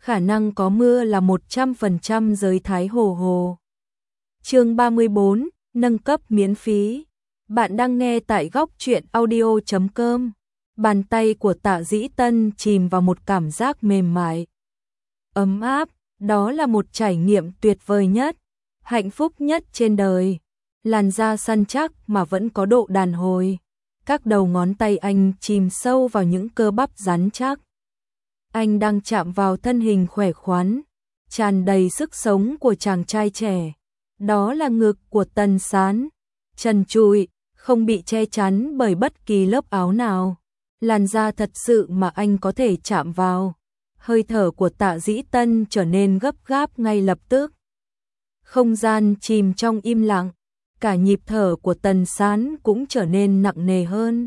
khả năng có mưa là 100% giới Thái Hồ Hồ. Chương 34, nâng cấp miễn phí. Bạn đang nghe tại góc truyện audio.com. Bàn tay của Tạ Dĩ Tân chìm vào một cảm giác mềm mại, ấm áp, đó là một trải nghiệm tuyệt vời nhất, hạnh phúc nhất trên đời. Làn da săn chắc mà vẫn có độ đàn hồi. Các đầu ngón tay anh chìm sâu vào những cơ bắp rắn chắc. Anh đang chạm vào thân hình khỏe khoắn, tràn đầy sức sống của chàng trai trẻ. Đó là ngực của Tần Sán, trần trụi, không bị che chắn bởi bất kỳ lớp áo nào. Làn da thật sự mà anh có thể chạm vào. Hơi thở của Tạ Dĩ Tân trở nên gấp gáp ngay lập tức. Không gian chìm trong im lặng, cả nhịp thở của Tần Sán cũng trở nên nặng nề hơn.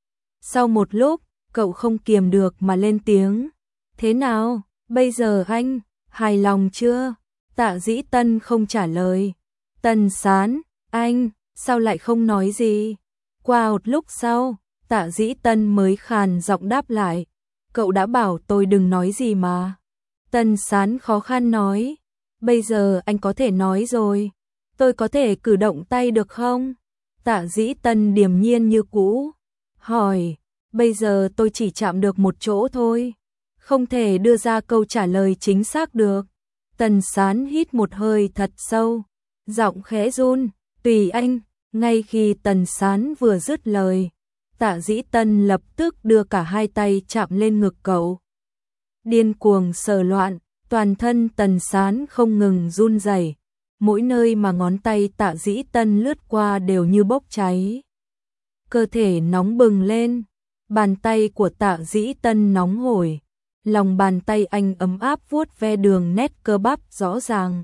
Sau một lúc, cậu không kiềm được mà lên tiếng. Thế nào, bây giờ anh, hài lòng chưa? Tạ Dĩ Tân không trả lời. Tần Sán, anh, sao lại không nói gì? Qua một lúc sau, Tạ Dĩ Tân mới khàn giọng đáp lại. Cậu đã bảo tôi đừng nói gì mà. Tần Sán khó khăn nói. Bây giờ anh có thể nói rồi. Tôi có thể cử động tay được không? Tạ Dĩ Tân điềm nhiên như cũ. Hỏi, bây giờ tôi chỉ chạm được một chỗ thôi. Không thể đưa ra câu trả lời chính xác được. Tần Sán hít một hơi thật sâu. Giọng khẽ run, tùy anh. Ngay khi Tần Sán vừa dứt lời, Tạ Dĩ Tân lập tức đưa cả hai tay chạm lên ngực cậu. Điên cuồng sờ loạn, toàn thân Tần Sán không ngừng run rẩy. Mỗi nơi mà ngón tay Tạ Dĩ Tân lướt qua đều như bốc cháy. Cơ thể nóng bừng lên, bàn tay của Tạ Dĩ Tân nóng hổi. Lòng bàn tay anh ấm áp vuốt ve đường nét cơ bắp rõ ràng,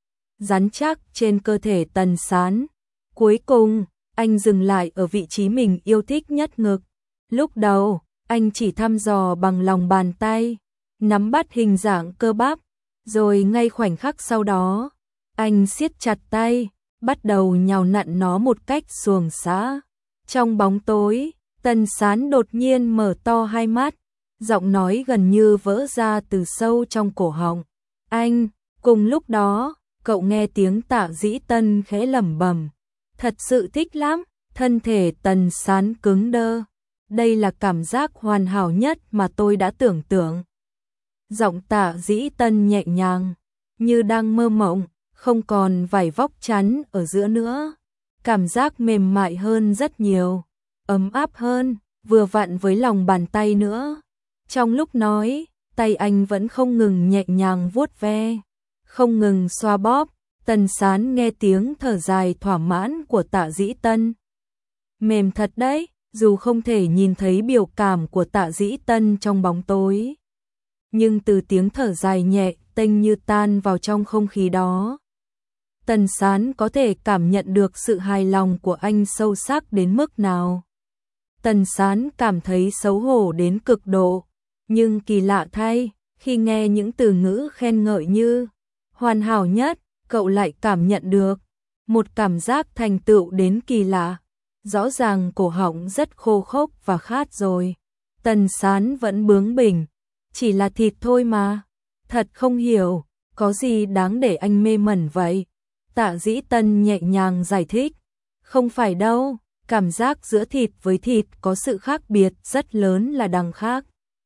rắn chắc trên cơ thể Tần Sán. Cuối cùng, anh dừng lại ở vị trí mình yêu thích nhất, ngực. Lúc đầu, anh chỉ thăm dò bằng lòng bàn tay, nắm bắt hình dạng cơ bắp, rồi ngay khoảnh khắc sau đó, anh siết chặt tay, bắt đầu nhào nặn nó một cách xuồng xã. Trong bóng tối, Tần Sán đột nhiên mở to hai mắt, giọng nói gần như vỡ ra từ sâu trong cổ họng. Anh, cùng lúc đó, cậu nghe tiếng Tạ Dĩ Tân khẽ lẩm bẩm. Thật sự thích lắm, thân thể Tần Sán cứng đơ. Đây là cảm giác hoàn hảo nhất mà tôi đã tưởng tượng. Giọng Tạ Dĩ Tân nhẹ nhàng, như đang mơ mộng, không còn vải vóc chắn ở giữa nữa. Cảm giác mềm mại hơn rất nhiều, ấm áp hơn, vừa vặn với lòng bàn tay nữa. Trong lúc nói, tay anh vẫn không ngừng nhẹ nhàng vuốt ve, không ngừng xoa bóp. Tần Sán nghe tiếng thở dài thỏa mãn của Tạ Dĩ Tân. Mềm thật đấy, dù không thể nhìn thấy biểu cảm của Tạ Dĩ Tân trong bóng tối. Nhưng từ tiếng thở dài nhẹ tênh như tan vào trong không khí đó, Tần Sán có thể cảm nhận được sự hài lòng của anh sâu sắc đến mức nào. Tần Sán cảm thấy xấu hổ đến cực độ, nhưng kỳ lạ thay, khi nghe những từ ngữ khen ngợi như hoàn hảo nhất, cậu lại cảm nhận được một cảm giác thành tựu đến kỳ lạ. Rõ ràng cổ họng rất khô khốc và khát rồi. Tần Sán vẫn bướng bỉnh, chỉ là thịt thôi mà. Thật không hiểu, có gì đáng để anh mê mẩn vậy? Tạ Dĩ Tân nhẹ nhàng giải thích. Không phải đâu, cảm giác giữa thịt với thịt có sự khác biệt rất lớn là đằng khác.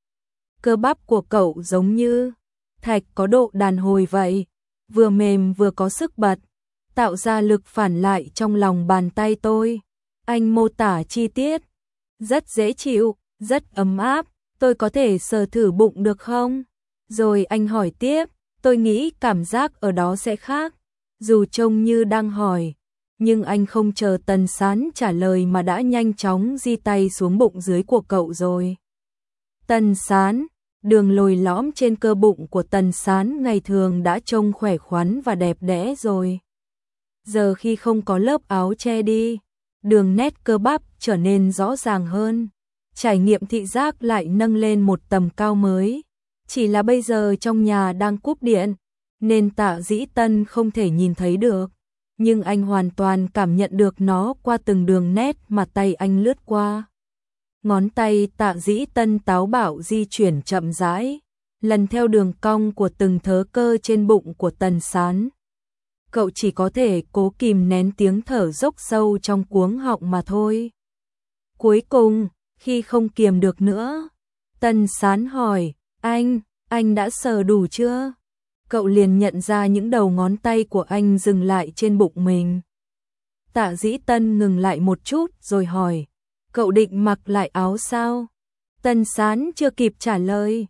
Cơ bắp của cậu giống như thạch có độ đàn hồi vậy, vừa mềm vừa có sức bật, tạo ra lực phản lại trong lòng bàn tay tôi. Anh mô tả chi tiết, rất dễ chịu, rất ấm áp, tôi có thể sờ thử bụng được không? Rồi anh hỏi tiếp, tôi nghĩ cảm giác ở đó sẽ khác. Dù trông như đang hỏi, nhưng anh không chờ Tần Sán trả lời mà đã nhanh chóng di tay xuống bụng dưới của cậu rồi. Tần Sán, đường lồi lõm trên cơ bụng của Tần Sán ngày thường đã trông khỏe khoắn và đẹp đẽ rồi. Giờ khi không có lớp áo che đi, đường nét cơ bắp trở nên rõ ràng hơn. Trải nghiệm thị giác lại nâng lên một tầm cao mới. Chỉ là bây giờ trong nhà đang cúp điện, nên Tạ Dĩ Tân không thể nhìn thấy được. Nhưng anh hoàn toàn cảm nhận được nó qua từng đường nét mà tay anh lướt qua. Ngón tay Tạ Dĩ Tân táo bạo di chuyển chậm rãi, lần theo đường cong của từng thớ cơ trên bụng của Tần Sán. Cậu chỉ có thể cố kìm nén tiếng thở dốc sâu trong cuống họng mà thôi. Cuối cùng, khi không kiềm được nữa, Tần Sán hỏi, anh đã sờ đủ chưa? Cậu liền nhận ra những đầu ngón tay của anh dừng lại trên bụng mình. Tạ Dĩ Tân ngừng lại một chút rồi hỏi, cậu định mặc lại áo sao? Tần Sán chưa kịp trả lời,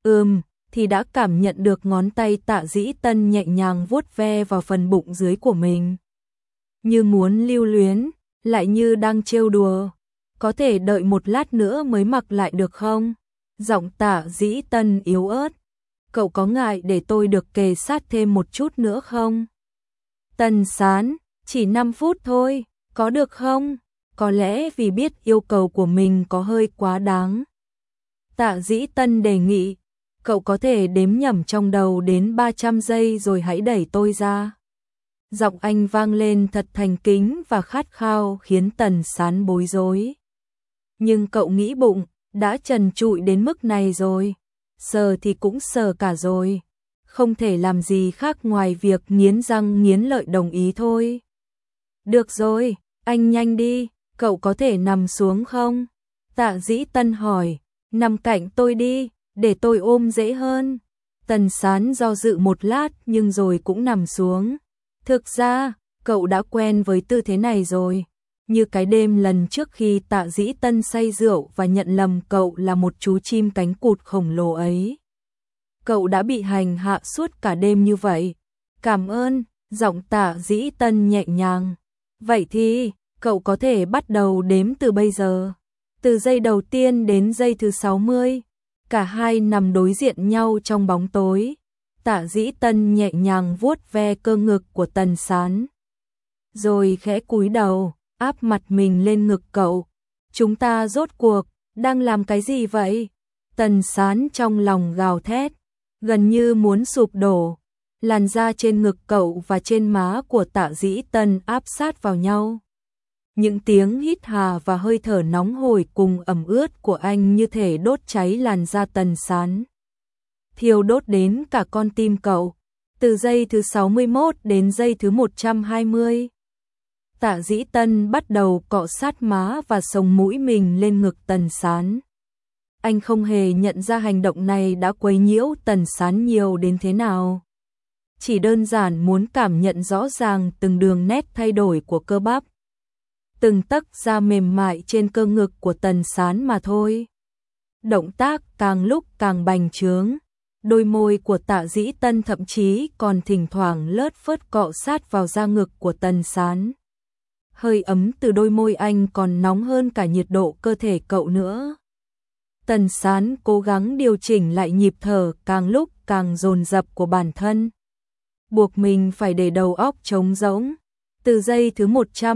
thì đã cảm nhận được ngón tay Tạ Dĩ Tân nhẹ nhàng vuốt ve vào phần bụng dưới của mình. Như muốn lưu luyến, lại như đang trêu đùa. Có thể đợi một lát nữa mới mặc lại được không? Giọng Tạ Dĩ Tân yếu ớt. Cậu có ngại để tôi được kề sát thêm một chút nữa không? Tần Sán, chỉ 5 phút thôi, có được không? Có lẽ vì biết yêu cầu của mình có hơi quá đáng. Tạ Dĩ Tân đề nghị, cậu có thể đếm nhẩm trong đầu đến 300 giây rồi hãy đẩy tôi ra. Giọng anh vang lên thật thành kính và khát khao khiến Tần Sán bối rối. Nhưng cậu nghĩ bụng, đã trần trụi đến mức này rồi, sờ thì cũng sờ cả rồi, không thể làm gì khác ngoài việc nghiến răng nghiến lợi đồng ý thôi. Được rồi, anh nhanh đi, cậu có thể nằm xuống không? Tạ Dĩ Tân hỏi, nằm cạnh tôi đi, để tôi ôm dễ hơn. Tần Sán do dự một lát nhưng rồi cũng nằm xuống. Thực ra, cậu đã quen với tư thế này rồi. Như cái đêm lần trước khi Tạ Dĩ Tân say rượu và nhận lầm cậu là một chú chim cánh cụt khổng lồ ấy. Cậu đã bị hành hạ suốt cả đêm như vậy. Cảm ơn, giọng Tạ Dĩ Tân nhẹ nhàng. Vậy thì, cậu có thể bắt đầu đếm từ bây giờ. Từ giây đầu tiên đến giây thứ 60. Cả hai nằm đối diện nhau trong bóng tối. Tạ Dĩ Tân nhẹ nhàng vuốt ve cơ ngực của Tần Sán. Rồi khẽ cúi đầu, áp mặt mình lên ngực cậu. Chúng ta rốt cuộc, đang làm cái gì vậy? Tần Sán trong lòng gào thét, gần như muốn sụp đổ. Làn da trên ngực cậu và trên má của Tạ Dĩ Tân áp sát vào nhau. Những tiếng hít hà và hơi thở nóng hổi cùng ẩm ướt của anh như thể đốt cháy làn da Tần Sán. Thiêu đốt đến cả con tim cậu. Từ giây thứ 61 đến giây thứ 120. Tạ Dĩ Tân bắt đầu cọ sát má và sống mũi mình lên ngực Tần Sán. Anh không hề nhận ra hành động này đã quấy nhiễu Tần Sán nhiều đến thế nào. Chỉ đơn giản muốn cảm nhận rõ ràng từng đường nét thay đổi của cơ bắp, từng tấc da mềm mại trên cơ ngực của Tần Sán mà thôi. Động tác càng lúc càng bành trướng, đôi môi của Tạ Dĩ Tân thậm chí còn thỉnh thoảng lướt phớt cọ sát vào da ngực của Tần Sán. Hơi ấm từ đôi môi anh còn nóng hơn cả nhiệt độ cơ thể cậu nữa. Tần Sán cố gắng điều chỉnh lại nhịp thở càng lúc càng dồn dập của bản thân, buộc mình phải để đầu óc trống rỗng. Từ giây thứ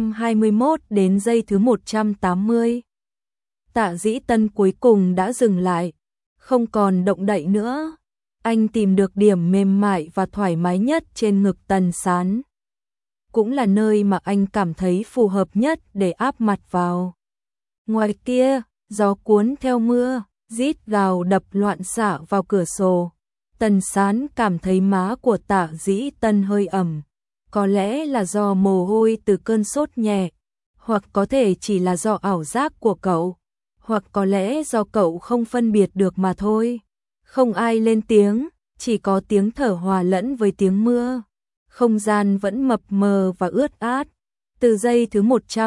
121 đến giây thứ 180. Tạ Dĩ Tân cuối cùng đã dừng lại, không còn động đậy nữa. Anh tìm được điểm mềm mại và thoải mái nhất trên ngực Tần Sán. Cũng là nơi mà anh cảm thấy phù hợp nhất để áp mặt vào. Ngoài kia, gió cuốn theo mưa, rít gào đập loạn xạ vào cửa sổ. Tần Sán cảm thấy má của Tạ Dĩ Tân hơi ẩm. Có lẽ là do mồ hôi từ cơn sốt nhẹ, hoặc có thể chỉ là do ảo giác của cậu, hoặc có lẽ do cậu không phân biệt được mà thôi. Không ai lên tiếng, chỉ có tiếng thở hòa lẫn với tiếng mưa. Không gian vẫn mập mờ và ướt át. Từ giây thứ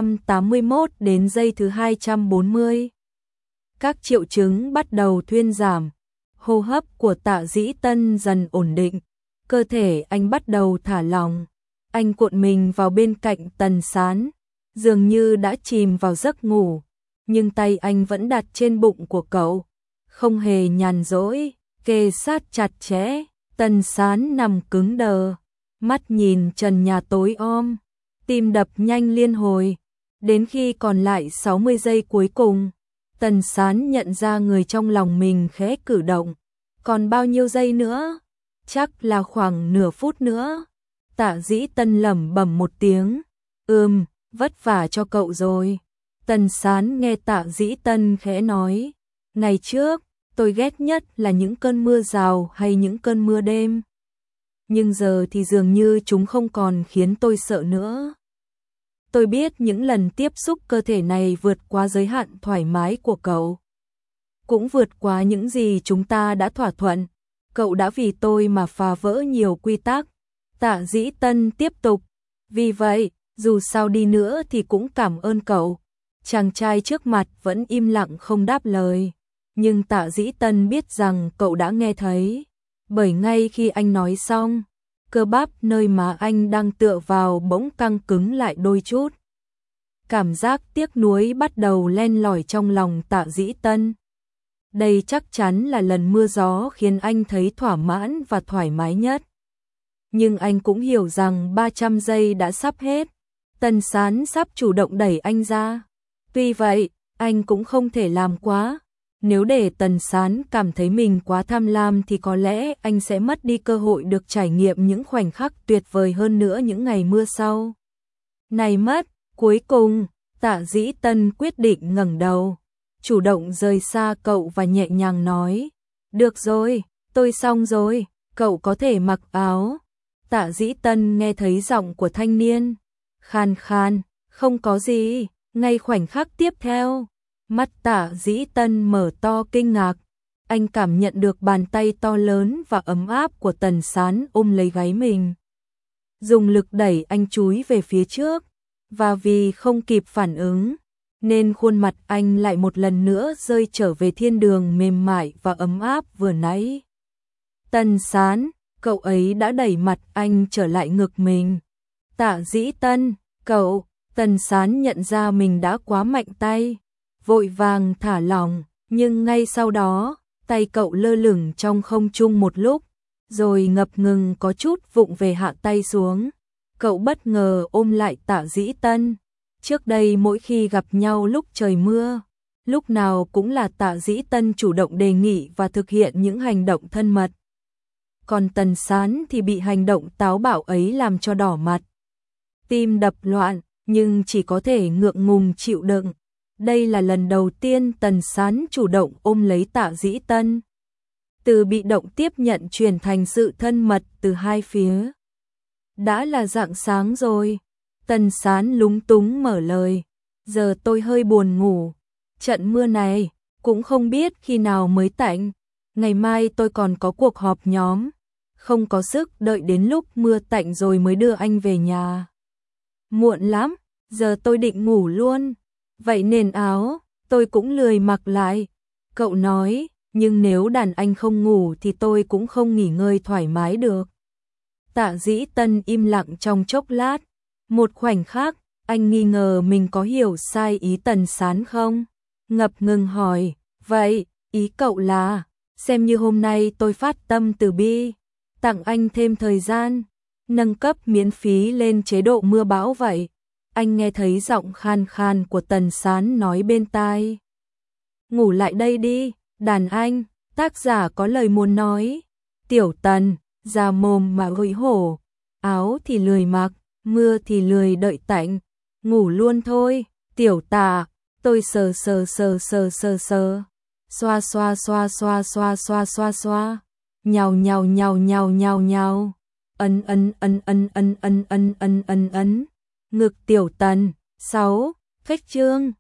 181 đến giây thứ 240. Các triệu chứng bắt đầu thuyên giảm. Hô hấp của Tạ Dĩ Tân dần ổn định. Cơ thể anh bắt đầu thả lỏng. Anh cuộn mình vào bên cạnh Tần Sán, dường như đã chìm vào giấc ngủ, nhưng tay anh vẫn đặt trên bụng của cậu, không hề nhàn rỗi, kề sát chặt chẽ. Tần Sán nằm cứng đờ, mắt nhìn trần nhà tối om, tim đập nhanh liên hồi. Đến khi còn lại 60 giây cuối cùng, Tần Sán nhận ra người trong lòng mình khẽ cử động. Còn bao nhiêu giây nữa? Chắc là khoảng nửa phút nữa. Tạ Dĩ Tân lẩm bẩm một tiếng. Vất vả cho cậu rồi. Tần Sán nghe Tạ Dĩ Tân khẽ nói. Ngày trước, Tôi ghét nhất là những cơn mưa rào hay những cơn mưa đêm. Nhưng giờ thì dường như chúng không còn khiến tôi sợ nữa. Tôi biết những lần tiếp xúc cơ thể này vượt quá giới hạn thoải mái của cậu. Cũng vượt quá những gì chúng ta đã thỏa thuận. Cậu đã vì tôi mà phá vỡ nhiều quy tắc. Tạ Dĩ Tân tiếp tục. Vì vậy, dù sao đi nữa thì cũng cảm ơn cậu. Chàng trai trước mặt vẫn im lặng không đáp lời. Nhưng Tạ Dĩ Tân biết rằng cậu đã nghe thấy. Bởi ngay khi anh nói xong, cơ bắp nơi mà anh đang tựa vào bỗng căng cứng lại đôi chút. Cảm giác tiếc nuối bắt đầu len lỏi trong lòng Tạ Dĩ Tân. Đây chắc chắn là lần mưa gió khiến anh thấy thỏa mãn và thoải mái nhất. Nhưng anh cũng hiểu rằng 300 giây đã sắp hết. Tần Sán sắp chủ động đẩy anh ra. Tuy vậy, anh cũng không thể làm quá. Nếu để Tần Sán cảm thấy mình quá tham lam thì có lẽ anh sẽ mất đi cơ hội được trải nghiệm những khoảnh khắc tuyệt vời hơn nữa những ngày mưa sau. Này mất, cuối cùng, Tạ Dĩ Tân quyết định ngẩng đầu, chủ động rời xa cậu và nhẹ nhàng nói. Được rồi, tôi xong rồi, cậu có thể mặc áo. Tạ Dĩ Tân nghe thấy giọng của thanh niên. Khan khan, không có gì, ngay khoảnh khắc tiếp theo. Mắt Tạ Dĩ Tân mở to kinh ngạc. Anh cảm nhận được bàn tay to lớn và ấm áp của Tần Sán ôm lấy gáy mình. Dùng lực đẩy anh chúi về phía trước. Và vì không kịp phản ứng, nên khuôn mặt anh lại một lần nữa rơi trở về thiên đường mềm mại và ấm áp vừa nãy. Tần Sán, cậu ấy đã đẩy mặt anh trở lại ngực mình. Tạ Dĩ Tân, cậu, Tần Sán nhận ra mình đã quá mạnh tay, vội vàng thả lỏng, nhưng ngay sau đó, tay cậu lơ lửng trong không trung một lúc, rồi ngập ngừng có chút vụng về hạ tay xuống. Cậu bất ngờ ôm lại Tạ Dĩ Tân. Trước đây mỗi khi gặp nhau lúc trời mưa, lúc nào cũng là Tạ Dĩ Tân chủ động đề nghị và thực hiện những hành động thân mật. Còn Tần Sán thì bị hành động táo bạo ấy làm cho đỏ mặt. Tim đập loạn, nhưng chỉ có thể ngượng ngùng chịu đựng. Đây là lần đầu tiên Tần Sán chủ động ôm lấy Tạ Dĩ Tân. Từ bị động tiếp nhận chuyển thành sự thân mật từ hai phía. Đã là rạng sáng rồi. Tần Sán lúng túng mở lời. Giờ tôi hơi buồn ngủ. Trận mưa này cũng không biết khi nào mới tạnh. Ngày mai tôi còn có cuộc họp nhóm. Không có sức đợi đến lúc mưa tạnh rồi mới đưa anh về nhà. Muộn lắm, giờ tôi định ngủ luôn. Vậy nền áo, tôi cũng lười mặc lại. Cậu nói, nhưng nếu đàn anh không ngủ thì tôi cũng không nghỉ ngơi thoải mái được. Tạ Dĩ Tân im lặng trong chốc lát. Một khoảnh khắc, anh nghi ngờ mình có hiểu sai ý Tần Sán không? Ngập ngừng hỏi, vậy, ý cậu là, xem như hôm nay tôi phát tâm từ bi, tặng anh thêm thời gian, nâng cấp miễn phí lên chế độ mưa bão vậy. Anh nghe thấy giọng khan khan của Tần Sán nói bên tai. Ngủ lại đây đi, đàn anh, tác giả có lời muốn nói. Tiểu Tần, ra mồm mà gối hổ, áo thì lười mặc, mưa thì lười đợi tạnh, ngủ luôn thôi. Tiểu Tạ, tôi sờ xoa xoa xoa xoa xoa xoa xoa xoa, nhào nhào nhào nhào nhào nhào, ấn ấn ấn ấn ấn ấn ấn ấn ấn ấn. Ngực Tiểu Tần. 6. Phách chương.